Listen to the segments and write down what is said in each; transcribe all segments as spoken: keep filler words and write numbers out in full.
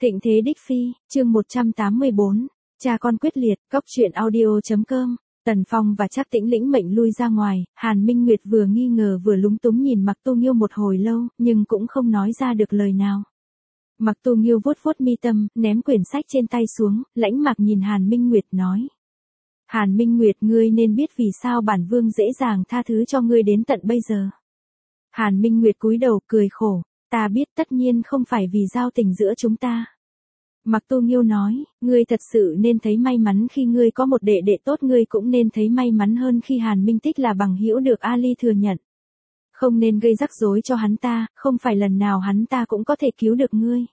Thịnh thế đích phi, chương một trăm tám mươi bốn, cha con quyết liệt, cóc truyện audio.com. Tần Phong và Trác Tĩnh lĩnh mệnh lui ra ngoài, Hàn Minh Nguyệt vừa nghi ngờ vừa lúng túng nhìn Mạc Tu Nghiêu một hồi lâu, nhưng cũng không nói ra được lời nào. Mạc Tu Nghiêu vuốt vuốt mi tâm, ném quyển sách trên tay xuống, lãnh mạc nhìn Hàn Minh Nguyệt nói. Hàn Minh Nguyệt, ngươi nên biết vì sao bản vương dễ dàng tha thứ cho ngươi đến tận bây giờ. Hàn Minh Nguyệt cúi đầu cười khổ, ta biết tất nhiên không phải vì giao tình giữa chúng ta. Mạc Tu Nghiêu nói, ngươi thật sự nên thấy may mắn khi ngươi có một đệ đệ tốt, ngươi cũng nên thấy may mắn hơn khi Hàn Minh Tích là bằng hữu được Ali thừa nhận. Không nên gây rắc rối cho hắn ta, không phải lần nào hắn ta cũng có thể cứu được ngươi.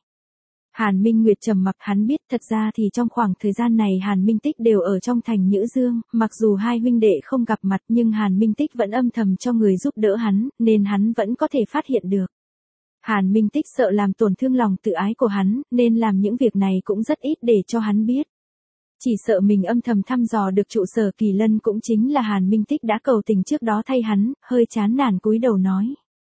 Hàn Minh Nguyệt trầm mặc, hắn biết thật ra thì trong khoảng thời gian này Hàn Minh Tích đều ở trong thành Nhữ Dương, mặc dù hai huynh đệ không gặp mặt nhưng Hàn Minh Tích vẫn âm thầm cho người giúp đỡ hắn, nên hắn vẫn có thể phát hiện được. Hàn Minh Tích sợ làm tổn thương lòng tự ái của hắn, nên làm những việc này cũng rất ít để cho hắn biết. Chỉ sợ mình âm thầm thăm dò được trụ sở Kỳ Lân cũng chính là Hàn Minh Tích đã cầu tình trước đó thay hắn, hơi chán nản cúi đầu nói.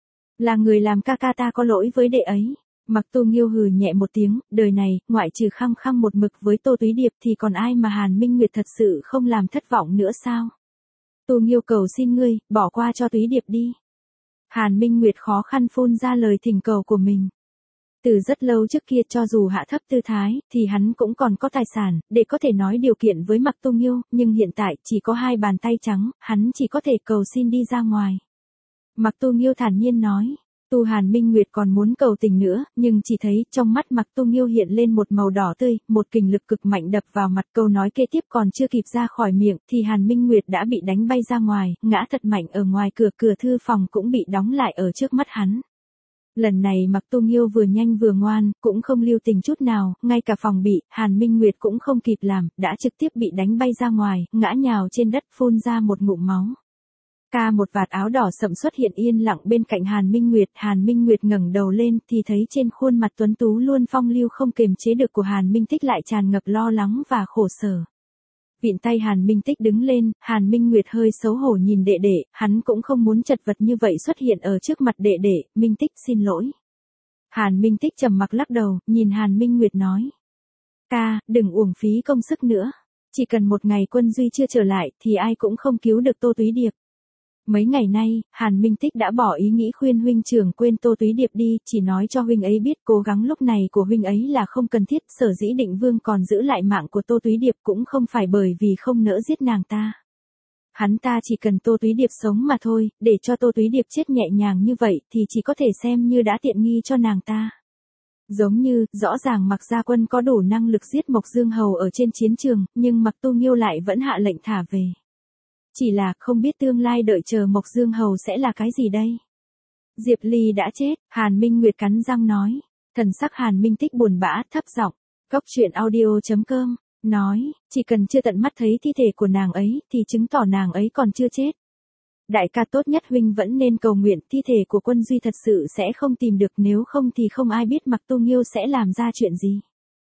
Là người làm ca ca ta có lỗi với đệ ấy. Mạc Tu Nghiêu hừ nhẹ một tiếng, đời này, ngoại trừ khăng khăng một mực với Tô Túy Điệp thì còn ai mà Hàn Minh Nguyệt thật sự không làm thất vọng nữa sao? Tu Nghiêu cầu xin ngươi, bỏ qua cho Túy Điệp đi. Hàn Minh Nguyệt khó khăn phun ra lời thỉnh cầu của mình. Từ rất lâu trước kia cho dù hạ thấp tư thái, thì hắn cũng còn có tài sản, để có thể nói điều kiện với Mạc Tu Nghiêu, nhưng hiện tại chỉ có hai bàn tay trắng, hắn chỉ có thể cầu xin đi ra ngoài. Mạc Tu Nghiêu thản nhiên nói. Tu Hàn Minh Nguyệt còn muốn cầu tình nữa, nhưng chỉ thấy trong mắt Mạc Tu Nghiêu hiện lên một màu đỏ tươi, một kình lực cực mạnh đập vào mặt, câu nói kế tiếp còn chưa kịp ra khỏi miệng, thì Hàn Minh Nguyệt đã bị đánh bay ra ngoài, ngã thật mạnh ở ngoài cửa, cửa thư phòng cũng bị đóng lại ở trước mắt hắn. Lần này Mạc Tu Nghiêu vừa nhanh vừa ngoan, cũng không lưu tình chút nào, ngay cả phòng bị, Hàn Minh Nguyệt cũng không kịp làm, đã trực tiếp bị đánh bay ra ngoài, ngã nhào trên đất phun ra một ngụm máu. Ca một vạt áo đỏ sậm xuất hiện yên lặng bên cạnh Hàn Minh Nguyệt, Hàn Minh Nguyệt ngẩng đầu lên thì thấy trên khuôn mặt tuấn tú luôn phong lưu không kiềm chế được của Hàn Minh Tích lại tràn ngập lo lắng và khổ sở. Vịn tay Hàn Minh Tích đứng lên, Hàn Minh Nguyệt hơi xấu hổ nhìn đệ đệ, hắn cũng không muốn chật vật như vậy xuất hiện ở trước mặt đệ đệ, Minh Tích xin lỗi. Hàn Minh Tích trầm mặc lắc đầu, nhìn Hàn Minh Nguyệt nói. Ca, đừng uổng phí công sức nữa, chỉ cần một ngày Quân Duy chưa trở lại thì ai cũng không cứu được Tô Túy Điệp. Mấy ngày nay, Hàn Minh Tích đã bỏ ý nghĩ khuyên huynh trưởng quên Tô Túy Điệp đi, chỉ nói cho huynh ấy biết cố gắng lúc này của huynh ấy là không cần thiết, sở dĩ Định Vương còn giữ lại mạng của Tô Túy Điệp cũng không phải bởi vì không nỡ giết nàng ta. Hắn ta chỉ cần Tô Túy Điệp sống mà thôi, để cho Tô Túy Điệp chết nhẹ nhàng như vậy thì chỉ có thể xem như đã tiện nghi cho nàng ta. Giống như, rõ ràng Mạc Gia Quân có đủ năng lực giết Mộc Dương Hầu ở trên chiến trường, nhưng Mạc Tu Nghiêu lại vẫn hạ lệnh thả về. Chỉ là không biết tương lai đợi chờ Mộc Dương Hầu sẽ là cái gì đây. Diệp Ly đã chết, Hàn Minh Nguyệt cắn răng nói. Thần sắc Hàn Minh Tích buồn bã, thấp giọng. Cóc truyện audio.com, nói, chỉ cần chưa tận mắt thấy thi thể của nàng ấy, thì chứng tỏ nàng ấy còn chưa chết. Đại ca tốt nhất huynh vẫn nên cầu nguyện thi thể của Quân Duy thật sự sẽ không tìm được, nếu không thì không ai biết Mạc Tu Nghiêu sẽ làm ra chuyện gì.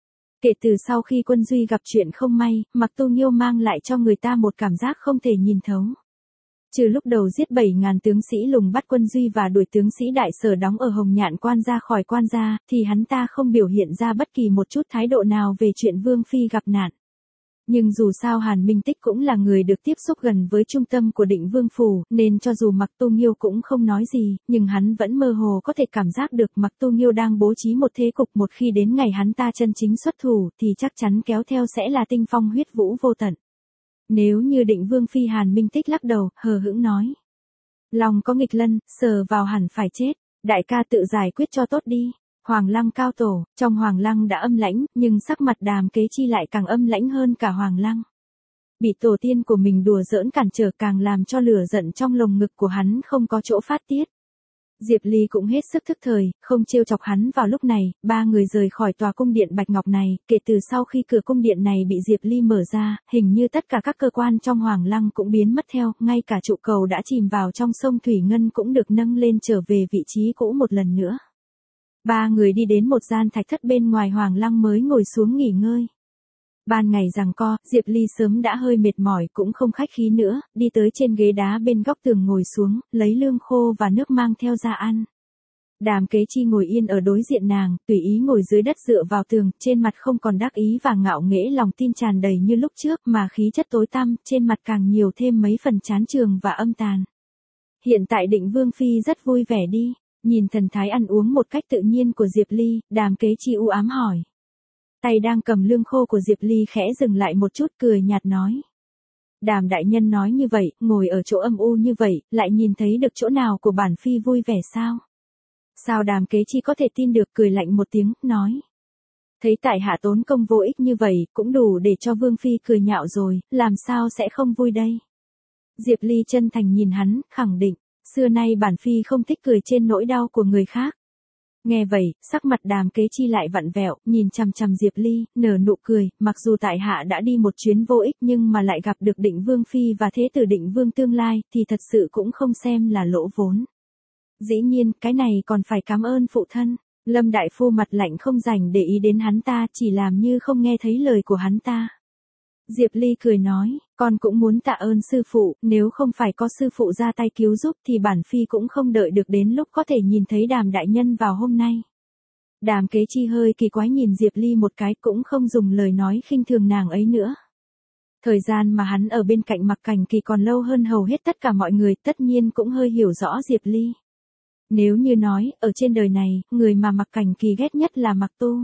Kể từ sau khi Quân Duy gặp chuyện không may, Mạc Tu Nghiêu mang lại cho người ta một cảm giác không thể nhìn thấu. Trừ lúc đầu giết bảy ngàn tướng sĩ lùng bắt Quân Duy và đuổi tướng sĩ Đại Sở đóng ở Hồng Nhạn Quan ra khỏi quan gia, thì hắn ta không biểu hiện ra bất kỳ một chút thái độ nào về chuyện Vương Phi gặp nạn. Nhưng dù sao Hàn Minh Tích cũng là người được tiếp xúc gần với trung tâm của Định Vương Phủ, nên cho dù Mạc Tu Nghiêu cũng không nói gì, nhưng hắn vẫn mơ hồ có thể cảm giác được Mạc Tu Nghiêu đang bố trí một thế cục, một khi đến ngày hắn ta chân chính xuất thủ thì chắc chắn kéo theo sẽ là tinh phong huyết vũ vô tận. Nếu như Định Vương Phi, Hàn Minh Tích lắc đầu, hờ hững nói. Lòng có nghịch lân, sờ vào hẳn phải chết, đại ca tự giải quyết cho tốt đi. Hoàng Lăng cao tổ, trong Hoàng Lăng đã âm lãnh, nhưng sắc mặt Đàm Kế Chi lại càng âm lãnh hơn cả Hoàng Lăng. Bị tổ tiên của mình đùa giỡn cản trở càng làm cho lửa giận trong lồng ngực của hắn không có chỗ phát tiết. Diệp Ly cũng hết sức thức thời, không trêu chọc hắn vào lúc này, ba người rời khỏi tòa cung điện Bạch Ngọc này, kể từ sau khi cửa cung điện này bị Diệp Ly mở ra, hình như tất cả các cơ quan trong Hoàng Lăng cũng biến mất theo, ngay cả trụ cầu đã chìm vào trong sông Thủy Ngân cũng được nâng lên trở về vị trí cũ một lần nữa. Ba người đi đến một gian thạch thất bên ngoài Hoàng Lăng mới ngồi xuống nghỉ ngơi. Ban ngày giằng co, Diệp Ly sớm đã hơi mệt mỏi cũng không khách khí nữa, đi tới trên ghế đá bên góc tường ngồi xuống, lấy lương khô và nước mang theo ra ăn. Đàm Kế Chi ngồi yên ở đối diện nàng, tùy ý ngồi dưới đất dựa vào tường, trên mặt không còn đắc ý và ngạo nghễ, lòng tin tràn đầy như lúc trước, mà khí chất tối tăm, trên mặt càng nhiều thêm mấy phần chán chường và âm tàn. Hiện tại Định Vương phi rất vui vẻ đi, nhìn thần thái ăn uống một cách tự nhiên của Diệp Ly, Đàm Kế Chi u ám hỏi. Tay đang cầm lương khô của Diệp Ly khẽ dừng lại một chút, cười nhạt nói. Đàm đại nhân nói như vậy, ngồi ở chỗ âm u như vậy, lại nhìn thấy được chỗ nào của bản phi vui vẻ sao? Sao Đàm Kế Chi có thể tin được, cười lạnh một tiếng, nói. Thấy tại hạ tốn công vô ích như vậy, cũng đủ để cho Vương phi cười nhạo rồi, làm sao sẽ không vui đây? Diệp Ly chân thành nhìn hắn, khẳng định, xưa nay bản phi không thích cười trên nỗi đau của người khác. Nghe vậy, sắc mặt Đàm Kế Chi lại vặn vẹo, nhìn chằm chằm Diệp Ly, nở nụ cười, mặc dù tại hạ đã đi một chuyến vô ích nhưng mà lại gặp được Định Vương phi và thế tử Định Vương tương lai, thì thật sự cũng không xem là lỗ vốn. Dĩ nhiên, cái này còn phải cảm ơn phụ thân. Lâm đại phu mặt lạnh không dành để ý đến hắn ta, chỉ làm như không nghe thấy lời của hắn ta. Diệp Ly cười nói, con cũng muốn tạ ơn sư phụ, nếu không phải có sư phụ ra tay cứu giúp thì bản phi cũng không đợi được đến lúc có thể nhìn thấy Đàm đại nhân vào hôm nay. Đàm Kế Chi hơi kỳ quái nhìn Diệp Ly một cái, cũng không dùng lời nói khinh thường nàng ấy nữa. Thời gian mà hắn ở bên cạnh Mặc Cảnh Kỳ còn lâu hơn hầu hết tất cả mọi người, tất nhiên cũng hơi hiểu rõ Diệp Ly. Nếu như nói, ở trên đời này, người mà Mặc Cảnh Kỳ ghét nhất là Mặc Tu.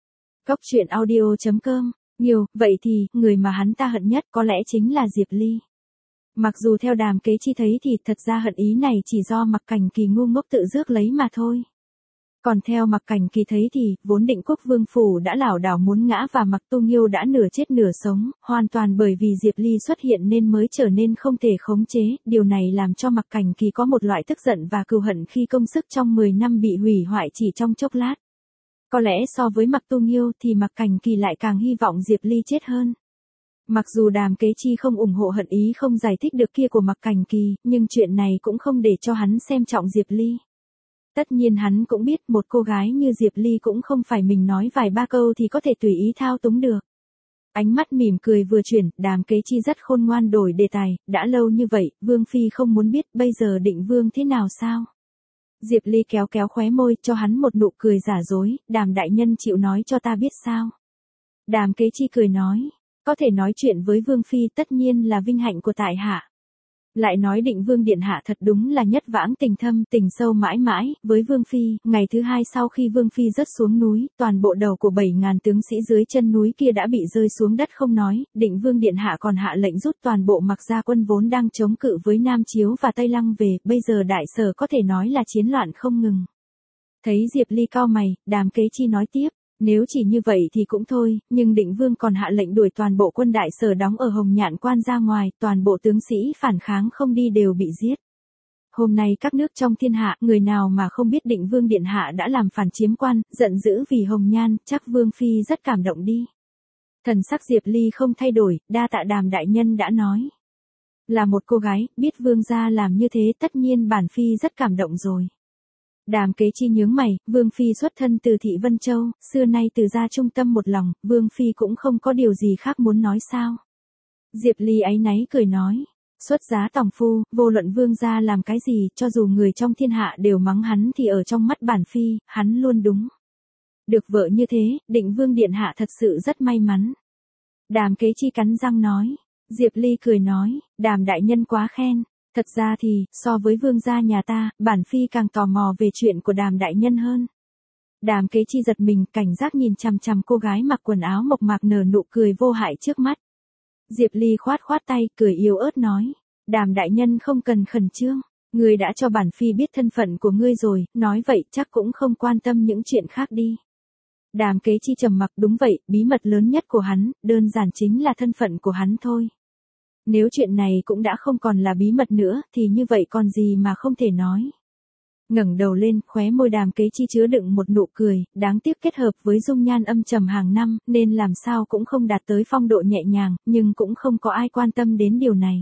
Cốc truyện audio chấm com. Nhiều, vậy thì, người mà hắn ta hận nhất có lẽ chính là Diệp Ly. Mặc dù theo Đàm Kế Chi thấy thì thật ra hận ý này chỉ do Mặc Cảnh Kỳ ngu ngốc tự rước lấy mà thôi. Còn theo Mặc Cảnh Kỳ thấy thì, vốn Định Quốc Vương phủ đã lảo đảo muốn ngã và Mặc Tu Nghiêu đã nửa chết nửa sống, hoàn toàn bởi vì Diệp Ly xuất hiện nên mới trở nên không thể khống chế, điều này làm cho Mặc Cảnh Kỳ có một loại tức giận và cừu hận khi công sức trong mười năm bị hủy hoại chỉ trong chốc lát. Có lẽ so với Mặc Tu Nghiêu thì Mặc Cảnh Kỳ lại càng hy vọng Diệp Ly chết hơn. Mặc dù Đàm Kế Chi không ủng hộ hận ý không giải thích được kia của Mặc Cảnh Kỳ, nhưng chuyện này cũng không để cho hắn xem trọng Diệp Ly. Tất nhiên hắn cũng biết một cô gái như Diệp Ly cũng không phải mình nói vài ba câu thì có thể tùy ý thao túng được. Ánh mắt mỉm cười vừa chuyển, Đàm Kế Chi rất khôn ngoan đổi đề tài, đã lâu như vậy, Vương phi không muốn biết bây giờ Định Vương thế nào sao? Diệp Ly kéo kéo khóe môi, cho hắn một nụ cười giả dối, Đàm đại nhân chịu nói cho ta biết sao? Đàm Kế Chi cười nói, có thể nói chuyện với Vương phi tất nhiên là vinh hạnh của tại hạ. Lại nói Định Vương điện hạ thật đúng là nhất vãng tình thâm, tình sâu mãi mãi, với Vương phi, ngày thứ hai sau khi Vương phi rớt xuống núi, toàn bộ đầu của bảy ngàn tướng sĩ dưới chân núi kia đã bị rơi xuống đất không nói, Định Vương điện hạ còn hạ lệnh rút toàn bộ Mặc gia quân vốn đang chống cự với Nam Chiếu và Tây Lăng về, bây giờ đại sở có thể nói là chiến loạn không ngừng. Thấy Diệp Ly cau mày, Đàm Kế Chi nói tiếp. Nếu chỉ như vậy thì cũng thôi, nhưng Định Vương còn hạ lệnh đuổi toàn bộ quân đại sở đóng ở Hồng Nhạn Quan ra ngoài, toàn bộ tướng sĩ phản kháng không đi đều bị giết. Hôm nay các nước trong thiên hạ, người nào mà không biết Định Vương điện hạ đã làm phản chiếm quan, giận dữ vì Hồng Nhan, chắc Vương phi rất cảm động đi. Thần sắc Diệp Ly không thay đổi, đa tạ Đàm đại nhân đã nói. Là một cô gái, biết Vương gia làm như thế tất nhiên bản phi rất cảm động rồi. Đàm Kế Chi nhướng mày, Vương phi xuất thân từ thị Vân Châu, xưa nay từ gia trung tâm một lòng, Vương phi cũng không có điều gì khác muốn nói sao? Diệp Ly áy náy cười nói, xuất giá tòng phu, vô luận Vương gia làm cái gì, cho dù người trong thiên hạ đều mắng hắn thì ở trong mắt bản phi, hắn luôn đúng. Được vợ như thế, Định Vương điện hạ thật sự rất may mắn. Đàm Kế Chi cắn răng nói, Diệp Ly cười nói, Đàm đại nhân quá khen. Thật ra thì, so với vương gia nhà ta, bản phi càng tò mò về chuyện của Đàm đại nhân hơn. Đàm Kế Chi giật mình, cảnh giác nhìn chằm chằm cô gái mặc quần áo mộc mạc nở nụ cười vô hại trước mắt. Diệp Ly khoát khoát tay, cười yếu ớt nói, Đàm đại nhân không cần khẩn trương, ngươi đã cho bản phi biết thân phận của ngươi rồi, nói vậy chắc cũng không quan tâm những chuyện khác đi. Đàm Kế Chi trầm mặc, đúng vậy, bí mật lớn nhất của hắn, đơn giản chính là thân phận của hắn thôi. Nếu chuyện này cũng đã không còn là bí mật nữa, thì như vậy còn gì mà không thể nói. Ngẩng đầu lên, khóe môi Đàm Kế Chi chứa đựng một nụ cười, đáng tiếc kết hợp với dung nhan âm trầm hàng năm, nên làm sao cũng không đạt tới phong độ nhẹ nhàng, nhưng cũng không có ai quan tâm đến điều này.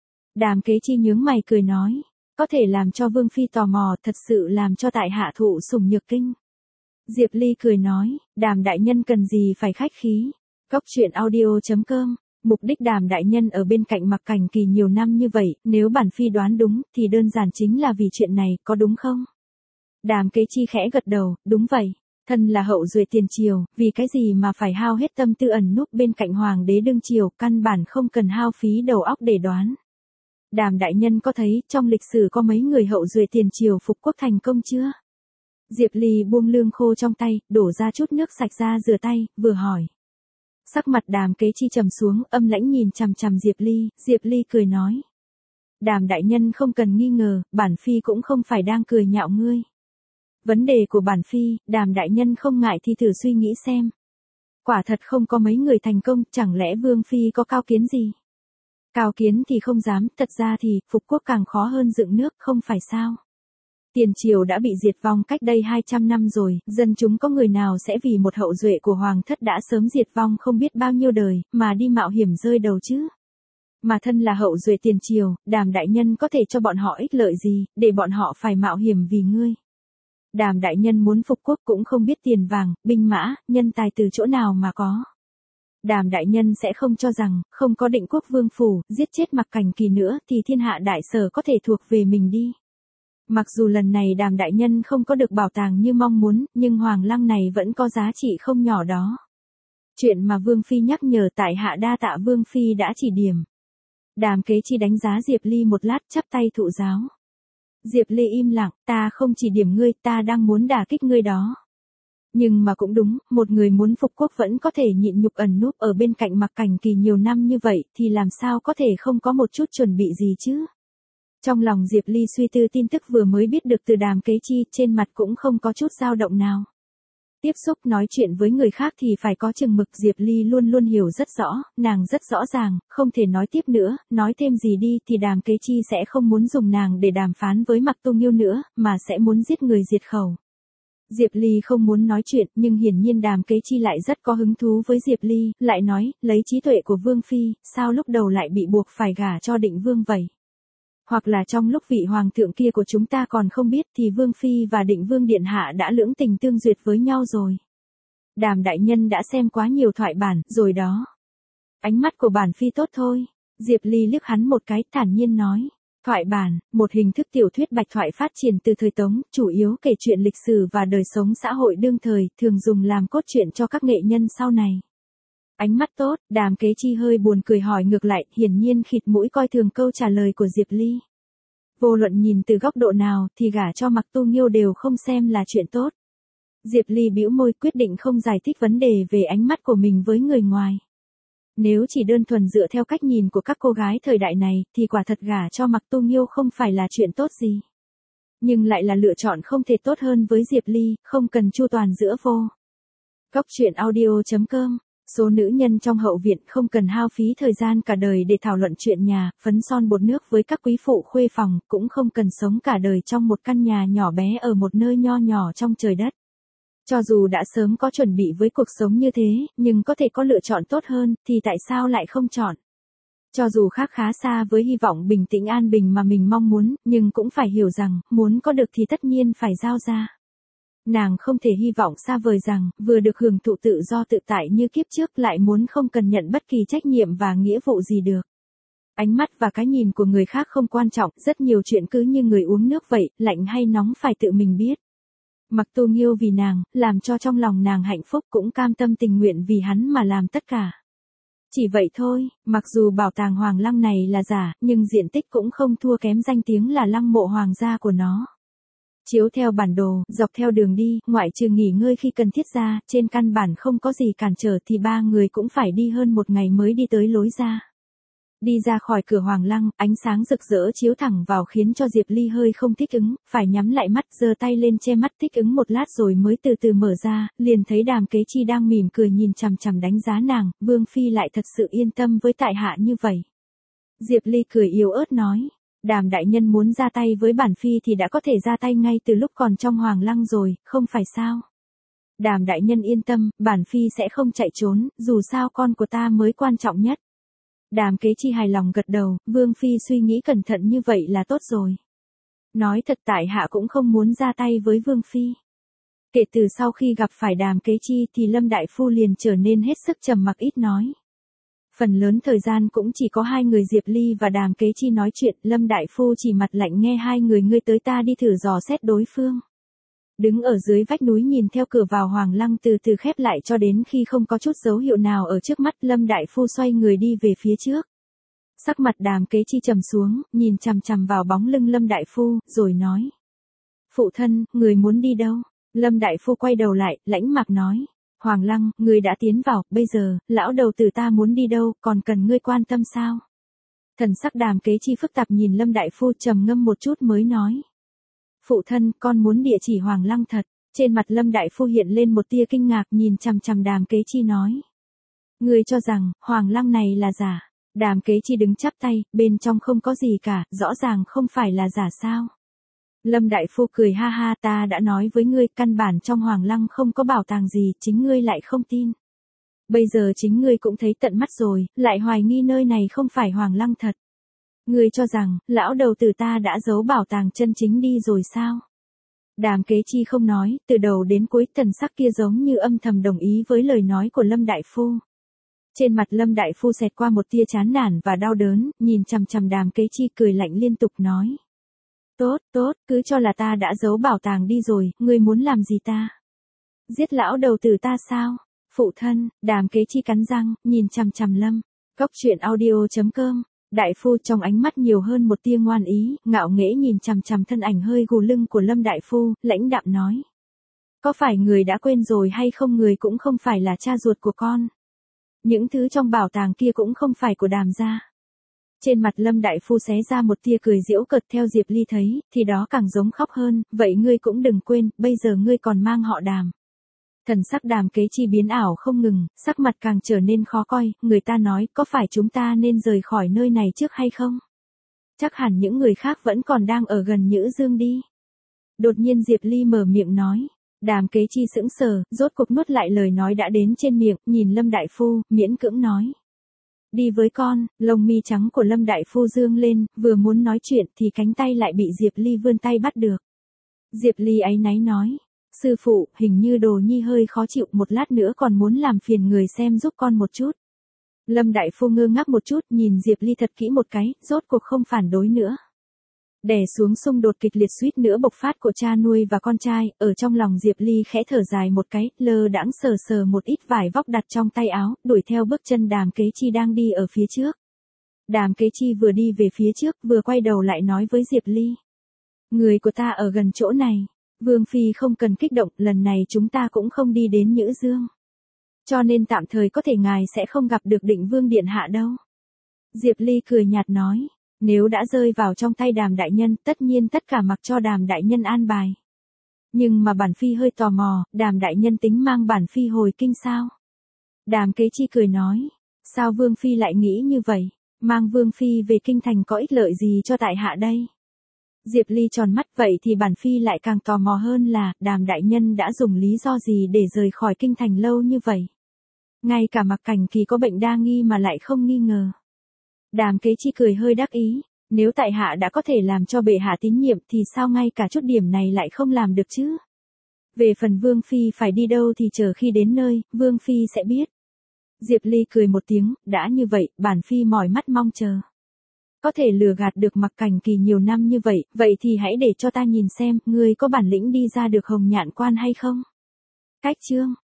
Đàm Kế Chi nhướng mày cười nói, có thể làm cho Vương phi tò mò, thật sự làm cho tại hạ thụ sủng nhược kinh. Diệp Ly cười nói, Đàm đại nhân cần gì phải khách khí. Cốc truyện audio chấm com. Mục đích Đàm đại nhân ở bên cạnh Mặc Cảnh Kỳ nhiều năm như vậy, nếu bản phi đoán đúng, thì đơn giản chính là vì chuyện này, có đúng không? Đàm Kế Chi khẽ gật đầu, đúng vậy. Thân là hậu duệ tiền triều, vì cái gì mà phải hao hết tâm tư ẩn núp bên cạnh hoàng đế đương triều, căn bản không cần hao phí đầu óc để đoán. Đàm đại nhân có thấy trong lịch sử có mấy người hậu duệ tiền triều phục quốc thành công chưa? Diệp Ly buông lương khô trong tay, đổ ra chút nước sạch ra rửa tay, vừa hỏi. Sắc mặt Đàm Kế Chi trầm xuống, âm lãnh nhìn chằm chằm Diệp Ly, Diệp Ly cười nói. Đàm đại nhân không cần nghi ngờ, bản phi cũng không phải đang cười nhạo ngươi. Vấn đề của bản phi, Đàm đại nhân không ngại thì thử suy nghĩ xem. Quả thật không có mấy người thành công, chẳng lẽ Vương phi có cao kiến gì? Cao kiến thì không dám, thật ra thì, phục quốc càng khó hơn dựng nước, không phải sao? Tiền triều đã bị diệt vong cách đây hai trăm năm rồi, dân chúng có người nào sẽ vì một hậu duệ của hoàng thất đã sớm diệt vong không biết bao nhiêu đời, mà đi mạo hiểm rơi đầu chứ? Mà thân là hậu duệ tiền triều, Đàm đại nhân có thể cho bọn họ ích lợi gì, để bọn họ phải mạo hiểm vì ngươi? Đàm đại nhân muốn phục quốc cũng không biết tiền vàng, binh mã, nhân tài từ chỗ nào mà có. Đàm đại nhân sẽ không cho rằng, không có Định Quốc vương phủ, giết chết Mặc Cảnh Kỳ nữa thì thiên hạ đại sở có thể thuộc về mình đi. Mặc dù lần này Đàm đại nhân không có được bảo tàng như mong muốn, nhưng hoàng lăng này vẫn có giá trị không nhỏ đó. Chuyện mà Vương phi nhắc nhở tại hạ đa tạ Vương phi đã chỉ điểm. Đàm Kế Chi đánh giá Diệp Ly một lát, chắp tay thụ giáo. Diệp Ly im lặng, ta không chỉ điểm ngươi, ta đang muốn đả kích ngươi đó. Nhưng mà cũng đúng, một người muốn phục quốc vẫn có thể nhịn nhục ẩn núp ở bên cạnh Mặc Cảnh Kỳ nhiều năm như vậy, thì làm sao có thể không có một chút chuẩn bị gì chứ? Trong lòng Diệp Ly suy tư tin tức vừa mới biết được từ Đàm Kế Chi, trên mặt cũng không có chút dao động nào. Tiếp xúc nói chuyện với người khác thì phải có chừng mực, Diệp Ly luôn luôn hiểu rất rõ, nàng rất rõ ràng, không thể nói tiếp nữa, nói thêm gì đi thì Đàm Kế Chi sẽ không muốn dùng nàng để đàm phán với Mặc Tu Nghiêu nữa, mà sẽ muốn giết người diệt khẩu. Diệp Ly không muốn nói chuyện, nhưng hiển nhiên Đàm Kế Chi lại rất có hứng thú với Diệp Ly, lại nói, lấy trí tuệ của Vương phi, sao lúc đầu lại bị buộc phải gả cho Định Vương vậy? Hoặc là trong lúc vị hoàng thượng kia của chúng ta còn không biết thì Vương phi và Định Vương điện hạ đã lưỡng tình tương duyệt với nhau rồi. Đàm đại nhân đã xem quá nhiều thoại bản rồi đó. Ánh mắt của bản phi tốt thôi. Diệp Ly liếc hắn một cái, thản nhiên nói. Thoại bản, một hình thức tiểu thuyết bạch thoại phát triển từ thời Tống, chủ yếu kể chuyện lịch sử và đời sống xã hội đương thời, thường dùng làm cốt truyện cho các nghệ nhân sau này. Ánh mắt tốt, Đàm Kế Chi hơi buồn cười hỏi ngược lại, hiển nhiên khịt mũi coi thường câu trả lời của Diệp Ly. Vô luận nhìn từ góc độ nào thì gả cho Mặc Tu Nghiêu đều không xem là chuyện tốt. Diệp Ly bĩu môi, quyết định không giải thích vấn đề về ánh mắt của mình với người ngoài. Nếu chỉ đơn thuần dựa theo cách nhìn của các cô gái thời đại này thì quả thật gả cho Mặc Tu Nghiêu không phải là chuyện tốt gì. Nhưng lại là lựa chọn không thể tốt hơn với Diệp Ly, không cần chu toàn giữa vô. Góc truyện audio chấm com. Số nữ nhân trong hậu viện không cần hao phí thời gian cả đời để thảo luận chuyện nhà, phấn son bột nước với các quý phụ khuê phòng, cũng không cần sống cả đời trong một căn nhà nhỏ bé ở một nơi nho nhỏ trong trời đất. Cho dù đã sớm có chuẩn bị với cuộc sống như thế, nhưng có thể có lựa chọn tốt hơn, thì tại sao lại không chọn? Cho dù khác khá xa với hy vọng bình tĩnh an bình mà mình mong muốn, nhưng cũng phải hiểu rằng, muốn có được thì tất nhiên phải giao ra. Nàng không thể hy vọng xa vời rằng, vừa được hưởng thụ tự do tự tại như kiếp trước lại muốn không cần nhận bất kỳ trách nhiệm và nghĩa vụ gì được. Ánh mắt và cái nhìn của người khác không quan trọng, rất nhiều chuyện cứ như người uống nước vậy, lạnh hay nóng phải tự mình biết. Mặc Tu Nghiêu vì nàng, làm cho trong lòng nàng hạnh phúc, cũng cam tâm tình nguyện vì hắn mà làm tất cả. Chỉ vậy thôi, mặc dù bảo tàng hoàng lăng này là giả, nhưng diện tích cũng không thua kém danh tiếng là lăng mộ hoàng gia của nó. Chiếu theo bản đồ, dọc theo đường đi, ngoại trừ nghỉ ngơi khi cần thiết ra, trên căn bản không có gì cản trở thì ba người cũng phải đi hơn một ngày mới đi tới lối ra. Đi ra khỏi cửa hoàng lăng, ánh sáng rực rỡ chiếu thẳng vào khiến cho Diệp Ly hơi không thích ứng, phải nhắm lại mắt, giơ tay lên che mắt thích ứng một lát rồi mới từ từ mở ra, liền thấy Đàm Kế Chi đang mỉm cười nhìn chằm chằm đánh giá nàng, Vương phi lại thật sự yên tâm với tại hạ như vậy. Diệp Ly cười yếu ớt nói. Đàm đại nhân muốn ra tay với bản phi thì đã có thể ra tay ngay từ lúc còn trong hoàng lăng rồi, không phải sao? Đàm đại nhân yên tâm, bản phi sẽ không chạy trốn, dù sao con của ta mới quan trọng nhất. Đàm Kế Chi hài lòng gật đầu, Vương phi suy nghĩ cẩn thận như vậy là tốt rồi. Nói thật tại hạ cũng không muốn ra tay với Vương phi. Kể từ sau khi gặp phải Đàm Kế Chi thì Lâm đại phu liền trở nên hết sức trầm mặc ít nói. Phần lớn thời gian cũng chỉ có hai người Diệp Ly và Đàm Kế Chi nói chuyện, Lâm đại phu chỉ mặt lạnh nghe hai người ngươi tới ta đi thử dò xét đối phương. Đứng ở dưới vách núi nhìn theo cửa vào Hoàng Lăng từ từ khép lại cho đến khi không có chút dấu hiệu nào ở trước mắt, Lâm Đại Phu xoay người đi về phía trước. Sắc mặt Đàm Kế Chi trầm xuống, nhìn chằm chằm vào bóng lưng Lâm Đại Phu, rồi nói. Phụ thân, người muốn đi đâu? Lâm Đại Phu quay đầu lại, lãnh mạc nói. Hoàng Lăng, người đã tiến vào, bây giờ, lão đầu tử ta muốn đi đâu, còn cần ngươi quan tâm sao? Thần sắc Đàm Kế Chi phức tạp nhìn Lâm Đại Phu trầm ngâm một chút mới nói. Phụ thân, con muốn địa chỉ Hoàng Lăng thật. Trên mặt Lâm Đại Phu hiện lên một tia kinh ngạc, nhìn chằm chằm Đàm Kế Chi nói. Ngươi cho rằng, Hoàng Lăng này là giả. Đàm Kế Chi đứng chắp tay, bên trong không có gì cả, rõ ràng không phải là giả sao. Lâm Đại Phu cười ha ha, ta đã nói với ngươi, căn bản trong Hoàng Lăng không có bảo tàng gì, chính ngươi lại không tin. Bây giờ chính ngươi cũng thấy tận mắt rồi, lại hoài nghi nơi này không phải Hoàng Lăng thật. Ngươi cho rằng, lão đầu tử ta đã giấu bảo tàng chân chính đi rồi sao? Đàm Kế Chi không nói, từ đầu đến cuối thần sắc kia giống như âm thầm đồng ý với lời nói của Lâm Đại Phu. Trên mặt Lâm Đại Phu xẹt qua một tia chán nản và đau đớn, nhìn chằm chằm Đàm Kế Chi cười lạnh liên tục nói. Tốt, tốt, cứ cho là ta đã giấu bảo tàng đi rồi, ngươi muốn làm gì ta? Giết lão đầu tử ta sao? Phụ thân, Đàm Kế Chi cắn răng, nhìn chằm chằm Lâm. Cốc truyện audio chấm com. Đại Phu trong ánh mắt nhiều hơn một tia ngoan ý, ngạo nghễ nhìn chằm chằm thân ảnh hơi gù lưng của Lâm Đại Phu, lãnh đạm nói. Có phải người đã quên rồi hay không, người cũng không phải là cha ruột của con. Những thứ trong bảo tàng kia cũng không phải của Đàm gia. Trên mặt Lâm Đại Phu xé ra một tia cười giễu cợt, theo Diệp Ly thấy, thì đó càng giống khóc hơn, vậy ngươi cũng đừng quên, bây giờ ngươi còn mang họ Đàm. Thần sắc Đàm Kế Chi biến ảo không ngừng, sắc mặt càng trở nên khó coi, người ta nói, có phải chúng ta nên rời khỏi nơi này trước hay không? Chắc hẳn những người khác vẫn còn đang ở gần Nhữ Dương đi. Đột nhiên Diệp Ly mở miệng nói. Đàm Kế Chi sững sờ, rốt cuộc nuốt lại lời nói đã đến trên miệng, nhìn Lâm Đại Phu, miễn cưỡng nói. Đi với con, lông mi trắng của Lâm Đại Phu dương lên, vừa muốn nói chuyện thì cánh tay lại bị Diệp Ly vươn tay bắt được. Diệp Ly áy náy nói. Sư phụ, hình như Đồ Nhi hơi khó chịu, một lát nữa còn muốn làm phiền người xem giúp con một chút. Lâm Đại Phu ngơ ngác một chút, nhìn Diệp Ly thật kỹ một cái, rốt cuộc không phản đối nữa. Đè xuống xung đột kịch liệt suýt nữa bộc phát của cha nuôi và con trai, ở trong lòng Diệp Ly khẽ thở dài một cái, lơ đãng sờ sờ một ít vải vóc đặt trong tay áo, đuổi theo bước chân Đàm Kế Chi đang đi ở phía trước. Đàm Kế Chi vừa đi về phía trước, vừa quay đầu lại nói với Diệp Ly. Người của ta ở gần chỗ này. Vương Phi không cần kích động, lần này chúng ta cũng không đi đến Nhữ Dương. Cho nên tạm thời có thể ngài sẽ không gặp được Định Vương Điện Hạ đâu. Diệp Ly cười nhạt nói, nếu đã rơi vào trong tay Đàm đại nhân, tất nhiên tất cả mặc cho Đàm đại nhân an bài. Nhưng mà bản Phi hơi tò mò, Đàm đại nhân tính mang bản Phi hồi kinh sao? Đàm Kế Chi cười nói, sao Vương Phi lại nghĩ như vậy? Mang Vương Phi về kinh thành có ích lợi gì cho tại hạ đây? Diệp Ly tròn mắt, vậy thì bản Phi lại càng tò mò hơn là, Đàm đại nhân đã dùng lý do gì để rời khỏi kinh thành lâu như vậy? Ngay cả Mặc Cảnh Kỳ có bệnh đa nghi mà lại không nghi ngờ. Đàm Kế Chi cười hơi đắc ý, nếu tại hạ đã có thể làm cho bệ hạ tín nhiệm thì sao ngay cả chút điểm này lại không làm được chứ? Về phần Vương Phi phải đi đâu thì chờ khi đến nơi, Vương Phi sẽ biết. Diệp Ly cười một tiếng, đã như vậy, bản Phi mỏi mắt mong chờ. Có thể lừa gạt được Mặc Cảnh Kỳ nhiều năm như vậy, vậy thì hãy để cho ta nhìn xem, ngươi có bản lĩnh đi ra được Hồng Nhạn Quan hay không? Cách chương